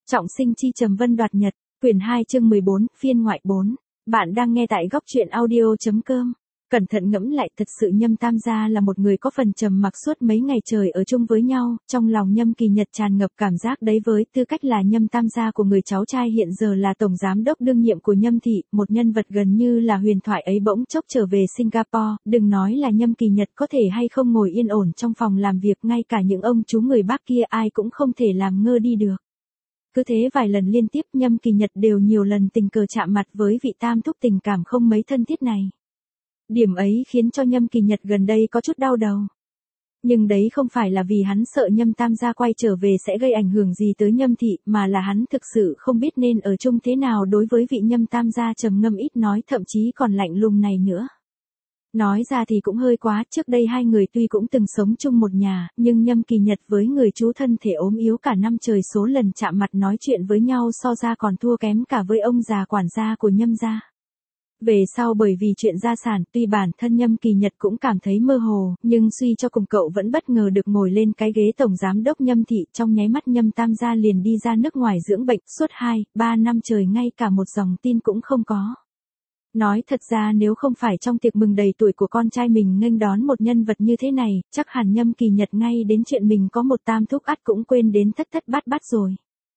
Trọng sinh chi trầm vân đoạt nhật, quyển 2 chương 14, phiên ngoại 4. Bạn đang nghe tại góc truyện audio.com. Cẩn thận ngẫm lại, thật sự Nhâm Tam gia là một người có phần trầm mặc suốt mấy ngày trời ở chung với nhau, trong lòng Nhâm Kỳ Nhật tràn ngập cảm giác đấy với tư cách là Nhâm Tam gia của người cháu trai hiện giờ là tổng giám đốc đương nhiệm của Nhâm thị, một nhân vật gần như là huyền thoại ấy bỗng chốc trở về Singapore, đừng nói là Nhâm Kỳ Nhật có thể hay không ngồi yên ổn trong phòng làm việc, ngay cả những ông chú người Bắc kia ai cũng không thể làm ngơ đi được. Cứ thế vài lần liên tiếp Nhâm Kỳ Nhật đều nhiều lần tình cờ chạm mặt với vị tam thúc tình cảm không mấy thân thiết này. Điểm ấy khiến cho Nhâm Kỳ Nhật gần đây có chút đau đầu. Nhưng đấy không phải là vì hắn sợ Nhâm Tam gia quay trở về sẽ gây ảnh hưởng gì tới Nhâm thị, mà là hắn thực sự không biết nên ở chung thế nào đối với vị Nhâm Tam gia trầm ngâm ít nói thậm chí còn lạnh lùng này nữa. Nói ra thì cũng hơi quá, trước đây hai người tuy cũng từng sống chung một nhà, nhưng Nhâm Kỳ Nhật với người chú thân thể ốm yếu cả năm trời số lần chạm mặt nói chuyện với nhau so ra còn thua kém cả với ông già quản gia của Nhâm gia. Về sau bởi vì chuyện gia sản, tuy bản thân Nhâm Kỳ Nhật cũng cảm thấy mơ hồ, nhưng suy cho cùng cậu vẫn bất ngờ được ngồi lên cái ghế tổng giám đốc Nhâm thị, trong nháy mắt Nhâm Tam gia liền đi ra nước ngoài dưỡng bệnh, suốt 2-3 năm trời ngay cả một dòng tin cũng không có. Nói thật ra nếu không phải trong tiệc mừng đầy tuổi của con trai mình nghênh đón một nhân vật như thế này, chắc hẳn Nhâm Kỳ Nhật ngay đến chuyện mình có một tam thúc ắt cũng quên đến thất thất bát bát rồi.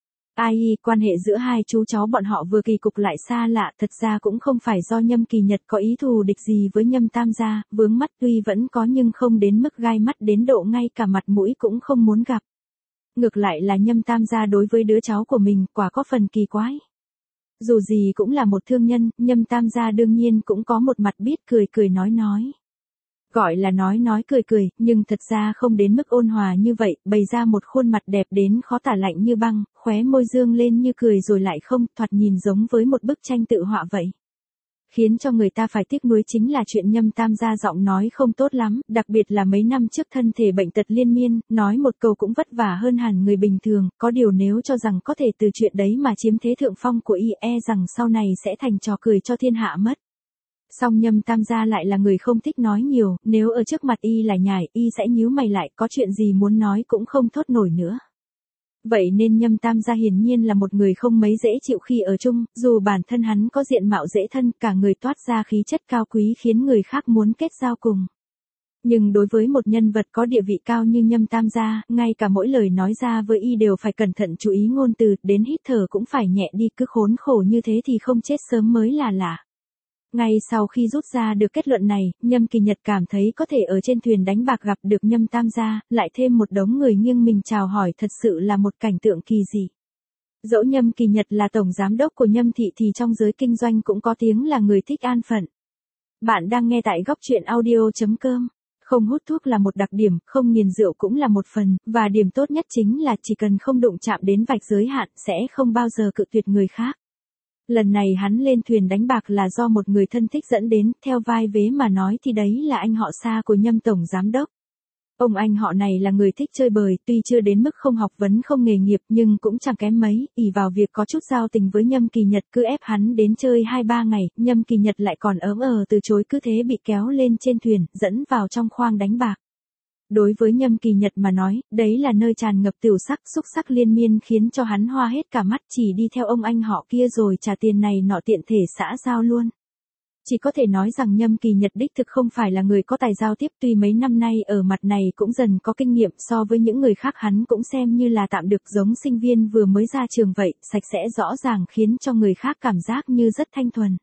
Quan hệ giữa hai chú cháu bọn họ vừa kỳ cục lại xa lạ, thật ra cũng không phải do Nhâm Kỳ Nhật có ý thù địch gì với Nhâm Tam gia, vướng mắt tuy vẫn có nhưng không đến mức gai mắt đến độ ngay cả mặt mũi cũng không muốn gặp. Ngược lại là Nhâm Tam gia đối với đứa cháu của mình quả có phần kỳ quái. Dù gì cũng là một thương nhân, Nhâm Tam gia đương nhiên cũng có một mặt biết cười cười nói. Gọi là nói cười, nhưng thật ra không đến mức ôn hòa như vậy, bày ra một khuôn mặt đẹp đến khó tả lạnh như băng, khóe môi dương lên như cười rồi lại không, thoạt nhìn giống với một bức tranh tự họa vậy. Khiến cho người ta phải tiếc nuối chính là chuyện Nhâm Tam gia giọng nói không tốt lắm, đặc biệt là mấy năm trước thân thể bệnh tật liên miên, nói một câu cũng vất vả hơn hẳn người bình thường, có điều nếu cho rằng có thể từ chuyện đấy mà chiếm thế thượng phong của y rằng sau này sẽ thành trò cười cho thiên hạ mất. Song Nhâm Tam gia lại là người không thích nói nhiều, nếu ở trước mặt y lại nhải, y sẽ nhíu mày lại, có chuyện gì muốn nói cũng không thốt nổi nữa. Vậy nên Nhâm Tam gia hiển nhiên là một người không mấy dễ chịu khi ở chung, dù bản thân hắn có diện mạo dễ thân, cả người toát ra khí chất cao quý khiến người khác muốn kết giao cùng. Nhưng đối với một nhân vật có địa vị cao như Nhâm Tam gia, ngay cả mỗi lời nói ra với y đều phải cẩn thận chú ý ngôn từ, đến hít thở cũng phải nhẹ đi, cứ khốn khổ như thế thì không chết sớm mới là lạ. Ngay sau khi rút ra được kết luận này, Nhâm Kỳ Nhật cảm thấy có thể ở trên thuyền đánh bạc gặp được Nhâm Tam gia, lại thêm một đống người nghiêng mình chào hỏi thật sự là một cảnh tượng kỳ dị. Dẫu Nhâm Kỳ Nhật là tổng giám đốc của Nhâm thị thì trong giới kinh doanh cũng có tiếng là người thích an phận. Bạn đang nghe tại góc truyện audio.com. Không hút thuốc là một đặc điểm, không nghiền rượu cũng là một phần, và điểm tốt nhất chính là chỉ cần không đụng chạm đến vạch giới hạn sẽ không bao giờ cự tuyệt người khác. Lần này hắn lên thuyền đánh bạc là do một người thân thích dẫn đến, theo vai vế mà nói thì đấy là anh họ xa của Nhâm tổng giám đốc. Ông anh họ này là người thích chơi bời, tuy chưa đến mức không học vấn không nghề nghiệp nhưng cũng chẳng kém mấy, ỷ vào việc có chút giao tình với Nhâm Kỳ Nhật cứ ép hắn đến chơi 2-3 ngày, Nhâm Kỳ Nhật lại còn từ chối, cứ thế bị kéo lên trên thuyền, dẫn vào trong khoang đánh bạc. Đối với Nhâm Kỳ Nhật mà nói, đấy là nơi tràn ngập tửu sắc, xúc sắc liên miên khiến cho hắn hoa hết cả mắt, chỉ đi theo ông anh họ kia rồi trả tiền này nọ tiện thể xã giao luôn. Chỉ có thể nói rằng Nhâm Kỳ Nhật đích thực không phải là người có tài giao tiếp, tuy mấy năm nay ở mặt này cũng dần có kinh nghiệm, so với những người khác hắn cũng xem như là tạm được, giống sinh viên vừa mới ra trường vậy, sạch sẽ rõ ràng khiến cho người khác cảm giác như rất thanh thuần.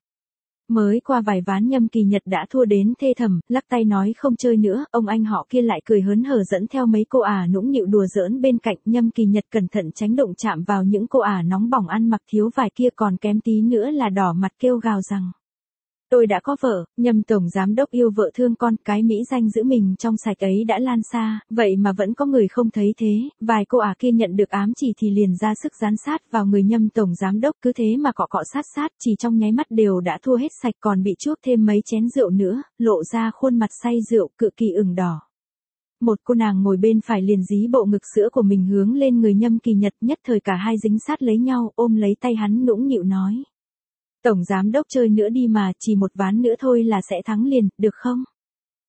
Mới qua vài ván Nhâm Kỳ Nhật đã thua đến thê thảm, lắc tay nói không chơi nữa, ông anh họ kia lại cười hớn hở dẫn theo mấy cô ả nũng nịu đùa giỡn bên cạnh, Nhâm Kỳ Nhật cẩn thận tránh đụng chạm vào những cô ả nóng bỏng ăn mặc thiếu vải kia, còn kém tí nữa là đỏ mặt kêu gào rằng: Tôi đã có vợ, Nhâm tổng giám đốc yêu vợ thương con, cái mỹ danh giữ mình trong sạch ấy đã lan xa, vậy mà vẫn có người không thấy thế, vài cô ả kia nhận được ám chỉ thì liền ra sức dán sát vào người Nhâm tổng giám đốc, cứ thế mà cọ sát, chỉ trong nháy mắt đều đã thua hết sạch, còn bị chuốc thêm mấy chén rượu nữa, lộ ra khuôn mặt say rượu cực kỳ ửng đỏ. Một cô nàng ngồi bên phải liền dí bộ ngực sữa của mình hướng lên người Nhâm Kỳ Nhật, nhất thời cả hai dính sát lấy nhau, ôm lấy tay hắn nũng nịu nói: Tổng giám đốc chơi nữa đi mà, chỉ một ván nữa thôi là sẽ thắng liền, được không?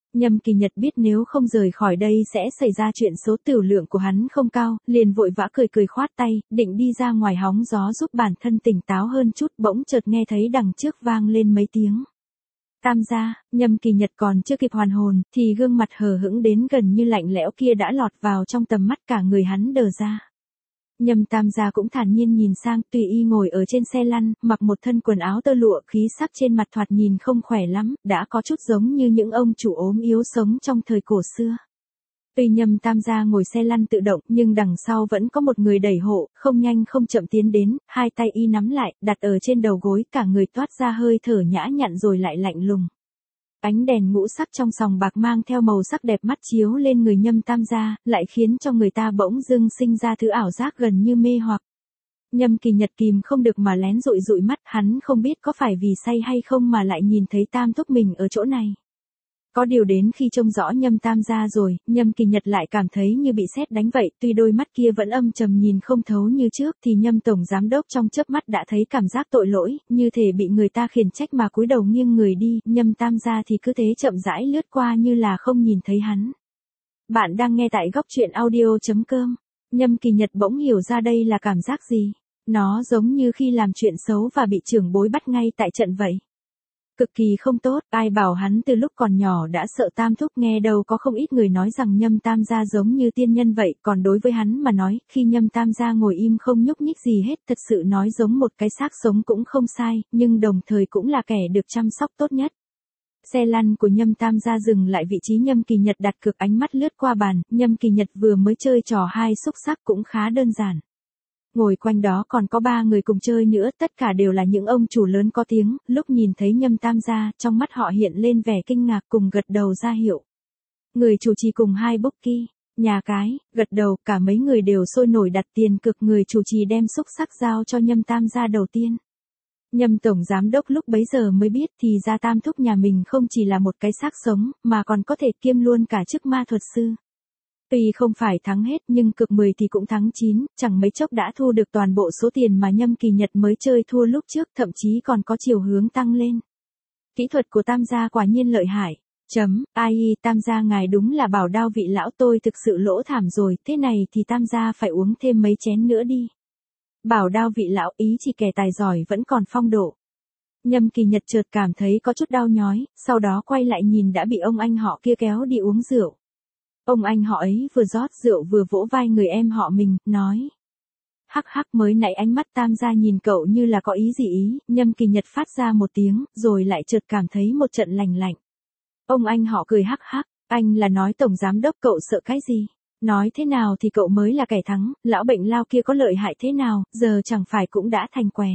Nhâm Kỳ Nhật biết nếu không rời khỏi đây sẽ xảy ra chuyện số tửu lượng của hắn không cao, liền vội vã cười cười khoát tay, định đi ra ngoài hóng gió giúp bản thân tỉnh táo hơn chút, bỗng chợt nghe thấy đằng trước vang lên mấy tiếng. Tam gia. Nhâm Kỳ Nhật còn chưa kịp hoàn hồn, thì gương mặt hờ hững đến gần như lạnh lẽo kia đã lọt vào trong tầm mắt, cả người hắn đờ ra. Nhâm Tam gia cũng thản nhiên nhìn sang, tùy y ngồi ở trên xe lăn, mặc một thân quần áo tơ lụa, khí sắc trên mặt thoạt nhìn không khỏe lắm, đã có chút giống như những ông chủ ốm yếu sống trong thời cổ xưa. Tuy Nhâm Tam gia ngồi xe lăn tự động, nhưng đằng sau vẫn có một người đẩy hộ, không nhanh không chậm tiến đến, hai tay y nắm lại, đặt ở trên đầu gối, cả người toát ra hơi thở nhã nhặn rồi lại lạnh lùng. Ánh đèn ngũ sắc trong sòng bạc mang theo màu sắc đẹp mắt chiếu lên người Nhâm Tam gia, lại khiến cho người ta bỗng dưng sinh ra thứ ảo giác gần như mê hoặc. Nhâm Kỳ Nhật kìm không được mà lén dụi dụi mắt, hắn không biết có phải vì say hay không mà lại nhìn thấy Tam thúc mình ở chỗ này. Có điều đến khi trông rõ Nhâm Tam gia rồi, Nhâm Kỳ Nhật lại cảm thấy như bị sét đánh vậy, tuy đôi mắt kia vẫn âm trầm nhìn không thấu như trước thì Nhâm tổng giám đốc trong chớp mắt đã thấy cảm giác tội lỗi, như thể bị người ta khiển trách mà cúi đầu nghiêng người đi, Nhâm Tam gia thì cứ thế chậm rãi lướt qua như là không nhìn thấy hắn. Bạn đang nghe tại góc truyện audio.com. Nhâm Kỳ Nhật bỗng hiểu ra đây là cảm giác gì. Nó giống như khi làm chuyện xấu và bị trưởng bối bắt ngay tại trận vậy. Cực kỳ không tốt, ai bảo hắn từ lúc còn nhỏ đã sợ Tam thúc, nghe đâu có không ít người nói rằng Nhâm Tam gia giống như tiên nhân vậy, còn đối với hắn mà nói, khi Nhâm Tam gia ngồi im không nhúc nhích gì hết, thật sự nói giống một cái xác sống cũng không sai, nhưng đồng thời cũng là kẻ được chăm sóc tốt nhất. Xe lăn của Nhâm Tam gia dừng lại vị trí Nhâm Kỳ Nhật đặt cược, ánh mắt lướt qua bàn, Nhâm Kỳ Nhật vừa mới chơi trò hai xúc xắc cũng khá đơn giản. Ngồi quanh đó còn có 3 người cùng chơi nữa, tất cả đều là những ông chủ lớn có tiếng, lúc nhìn thấy Nhâm Tam gia, trong mắt họ hiện lên vẻ kinh ngạc cùng gật đầu ra hiệu. Người chủ trì cùng hai bookie, nhà cái, gật đầu, cả mấy người đều sôi nổi đặt tiền cược, người chủ trì đem xúc xắc giao cho Nhâm Tam gia đầu tiên. Nhâm tổng giám đốc lúc bấy giờ mới biết thì ra Tam thúc nhà mình không chỉ là một cái xác sống, mà còn có thể kiêm luôn cả chức ma thuật sư. Tuy không phải thắng hết nhưng cược 10 thì cũng thắng 9, chẳng mấy chốc đã thu được toàn bộ số tiền mà Nhâm Kỳ Nhật mới chơi thua lúc trước, thậm chí còn có chiều hướng tăng lên. Kỹ thuật của Tam gia quả nhiên lợi hại. Ai, Tam gia ngài đúng là bảo đao vị lão, tôi thực sự lỗ thảm rồi, thế này thì Tam gia phải uống thêm mấy chén nữa đi. Bảo đao vị lão, ý chỉ kẻ tài giỏi vẫn còn phong độ. Nhâm Kỳ Nhật chợt cảm thấy có chút đau nhói, sau đó quay lại nhìn đã bị ông anh họ kia kéo đi uống rượu. Ông anh họ ấy vừa rót rượu vừa vỗ vai người em họ mình, nói. Hắc hắc, mới nãy ánh mắt Tam gia nhìn cậu như là có ý gì ý, Nhâm Kỳ Nhật phát ra một tiếng, rồi lại chợt cảm thấy một trận lành lạnh. Ông anh họ cười hắc hắc, anh là nói tổng giám đốc, cậu sợ cái gì? Nói thế nào thì cậu mới là kẻ thắng, lão bệnh lao kia có lợi hại thế nào, giờ chẳng phải cũng đã thành què.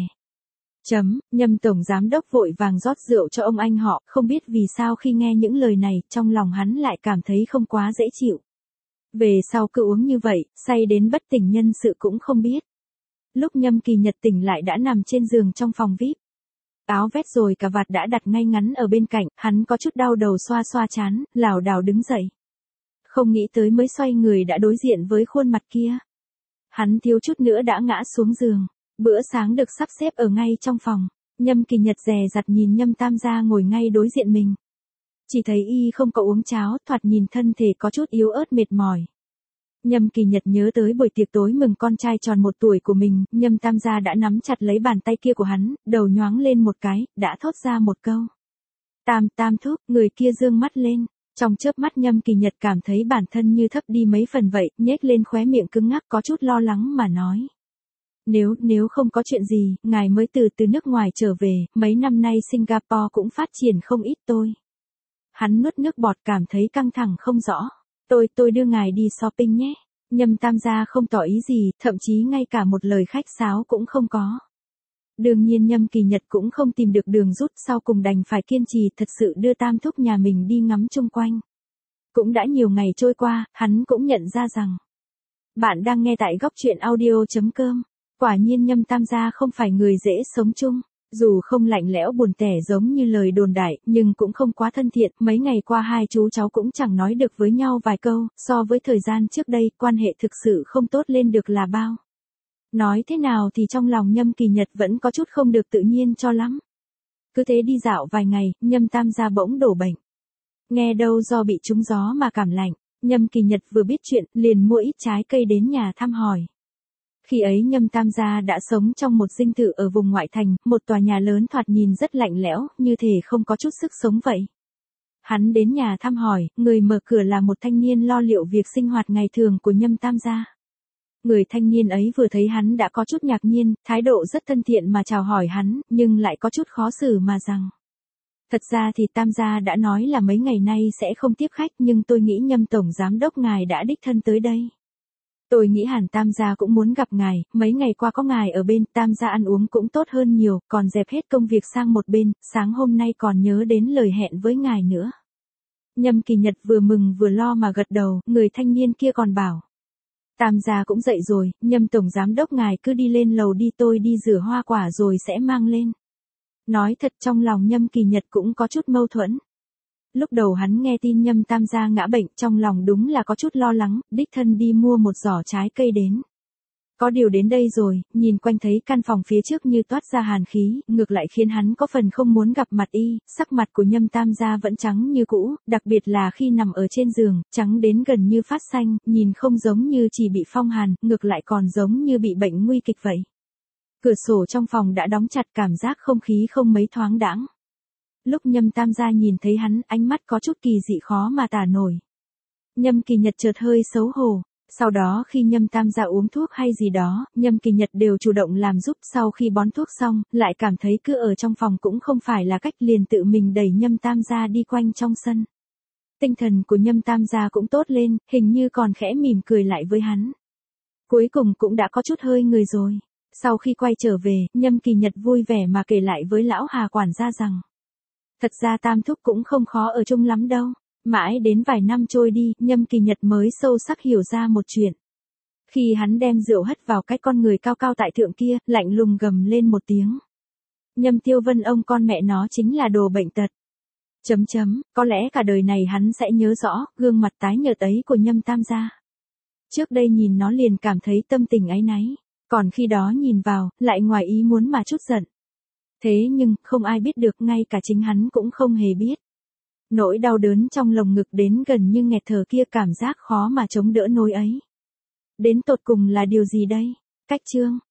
Nhâm tổng giám đốc vội vàng rót rượu cho ông anh họ, không biết vì sao khi nghe những lời này, trong lòng hắn lại cảm thấy không quá dễ chịu. Về sau cứ uống như vậy, say đến bất tỉnh nhân sự cũng không biết. Lúc Nhâm Kỳ Nhật tỉnh lại đã nằm trên giường trong phòng VIP. Áo vest rồi cà vạt đã đặt ngay ngắn ở bên cạnh, hắn có chút đau đầu xoa xoa trán, lảo đảo đứng dậy. Không nghĩ tới mới xoay người đã đối diện với khuôn mặt kia. Hắn thiếu chút nữa đã ngã xuống giường. Bữa sáng được sắp xếp ở ngay trong phòng. Nhâm Kỳ Nhật dè dặt nhìn Nhâm Tam gia ngồi ngay đối diện mình. Chỉ thấy y không có uống cháo, thoạt nhìn thân thể có chút yếu ớt mệt mỏi. Nhâm Kỳ Nhật nhớ tới buổi tiệc tối mừng con trai tròn 1 tuổi của mình, Nhâm Tam gia đã nắm chặt lấy bàn tay kia của hắn, đầu nhoáng lên một cái, đã thốt ra một câu. Tam thúc, người kia dương mắt lên. Trong chớp mắt Nhâm Kỳ Nhật cảm thấy bản thân như thấp đi mấy phần vậy, nhếch lên khóe miệng cứng ngắc có chút lo lắng mà nói. Nếu không có chuyện gì, ngài mới từ nước ngoài trở về, mấy năm nay Singapore cũng phát triển không ít tôi. Hắn nuốt nước bọt cảm thấy căng thẳng không rõ. Tôi đưa ngài đi shopping nhé. Nhâm Tam gia không tỏ ý gì, thậm chí ngay cả một lời khách sáo cũng không có. Đương nhiên Nhâm Kỳ Nhật cũng không tìm được đường rút, sau cùng đành phải kiên trì thật sự đưa Tam thúc nhà mình đi ngắm chung quanh. Cũng đã nhiều ngày trôi qua, hắn cũng nhận ra rằng. Bạn đang nghe tại góc truyện audio.com. Quả nhiên Nhâm Tam gia không phải người dễ sống chung, dù không lạnh lẽo buồn tẻ giống như lời đồn đại, nhưng cũng không quá thân thiện, mấy ngày qua hai chú cháu cũng chẳng nói được với nhau vài câu, so với thời gian trước đây, quan hệ thực sự không tốt lên được là bao. Nói thế nào thì trong lòng Nhâm Kỳ Nhật vẫn có chút không được tự nhiên cho lắm. Cứ thế đi dạo vài ngày, Nhâm Tam gia bỗng đổ bệnh. Nghe đâu do bị trúng gió mà cảm lạnh, Nhâm Kỳ Nhật vừa biết chuyện, liền mua ít trái cây đến nhà thăm hỏi. Khi ấy Nhâm Tam gia đã sống trong một dinh thự ở vùng ngoại thành, một tòa nhà lớn thoạt nhìn rất lạnh lẽo, như thể không có chút sức sống vậy. Hắn đến nhà thăm hỏi, người mở cửa là một thanh niên lo liệu việc sinh hoạt ngày thường của Nhâm Tam gia. Người thanh niên ấy vừa thấy hắn đã có chút ngạc nhiên, thái độ rất thân thiện mà chào hỏi hắn, nhưng lại có chút khó xử mà rằng. Thật ra thì Tam gia đã nói là mấy ngày nay sẽ không tiếp khách, nhưng tôi nghĩ Nhâm tổng giám đốc ngài đã đích thân tới đây. Tôi nghĩ hẳn Tam gia cũng muốn gặp ngài, mấy ngày qua có ngài ở bên, Tam gia ăn uống cũng tốt hơn nhiều, còn dẹp hết công việc sang một bên, sáng hôm nay còn nhớ đến lời hẹn với ngài nữa. Nhâm Kỳ Nhật vừa mừng vừa lo mà gật đầu, người thanh niên kia còn bảo. Tam gia cũng dậy rồi, Nhâm tổng giám đốc ngài cứ đi lên lầu đi, tôi đi rửa hoa quả rồi sẽ mang lên. Nói thật trong lòng Nhâm Kỳ Nhật cũng có chút mâu thuẫn. Lúc đầu hắn nghe tin Nhâm Tam gia ngã bệnh, trong lòng đúng là có chút lo lắng, đích thân đi mua một giỏ trái cây đến. Có điều đến đây rồi, nhìn quanh thấy căn phòng phía trước như toát ra hàn khí, ngược lại khiến hắn có phần không muốn gặp mặt y, sắc mặt của Nhâm Tam gia vẫn trắng như cũ, đặc biệt là khi nằm ở trên giường, trắng đến gần như phát xanh, nhìn không giống như chỉ bị phong hàn, ngược lại còn giống như bị bệnh nguy kịch vậy. Cửa sổ trong phòng đã đóng chặt, cảm giác không khí không mấy thoáng đãng. Lúc Nhâm Tam gia nhìn thấy hắn, ánh mắt có chút kỳ dị khó mà tả nổi. Nhâm Kỳ Nhật chợt hơi xấu hổ. Sau đó khi Nhâm Tam gia uống thuốc hay gì đó, Nhâm Kỳ Nhật đều chủ động làm giúp, sau khi bón thuốc xong, lại cảm thấy cứ ở trong phòng cũng không phải là cách, liền tự mình đẩy Nhâm Tam gia đi quanh trong sân. Tinh thần của Nhâm Tam gia cũng tốt lên, hình như còn khẽ mỉm cười lại với hắn. Cuối cùng cũng đã có chút hơi người rồi. Sau khi quay trở về, Nhâm Kỳ Nhật vui vẻ mà kể lại với lão Hà quản gia rằng. Thật ra Tam thúc cũng không khó ở chung lắm đâu. Mãi đến vài năm trôi đi, Nhâm Kỳ Nhật mới sâu sắc hiểu ra một chuyện. Khi hắn đem rượu hất vào cái con người cao cao tại thượng kia, lạnh lùng gầm lên một tiếng. Nhâm Tiêu Vân ông con mẹ nó chính là đồ bệnh tật. Có lẽ cả đời này hắn sẽ nhớ rõ, gương mặt tái nhợt ấy của Nhâm Tam gia. Trước đây nhìn nó liền cảm thấy tâm tình áy náy, còn khi đó nhìn vào, lại ngoài ý muốn mà chút giận. Thế nhưng, không ai biết được, ngay cả chính hắn cũng không hề biết. Nỗi đau đớn trong lồng ngực đến gần như nghẹt thở kia, cảm giác khó mà chống đỡ nổi ấy. Đến tột cùng là điều gì đây? Cách chương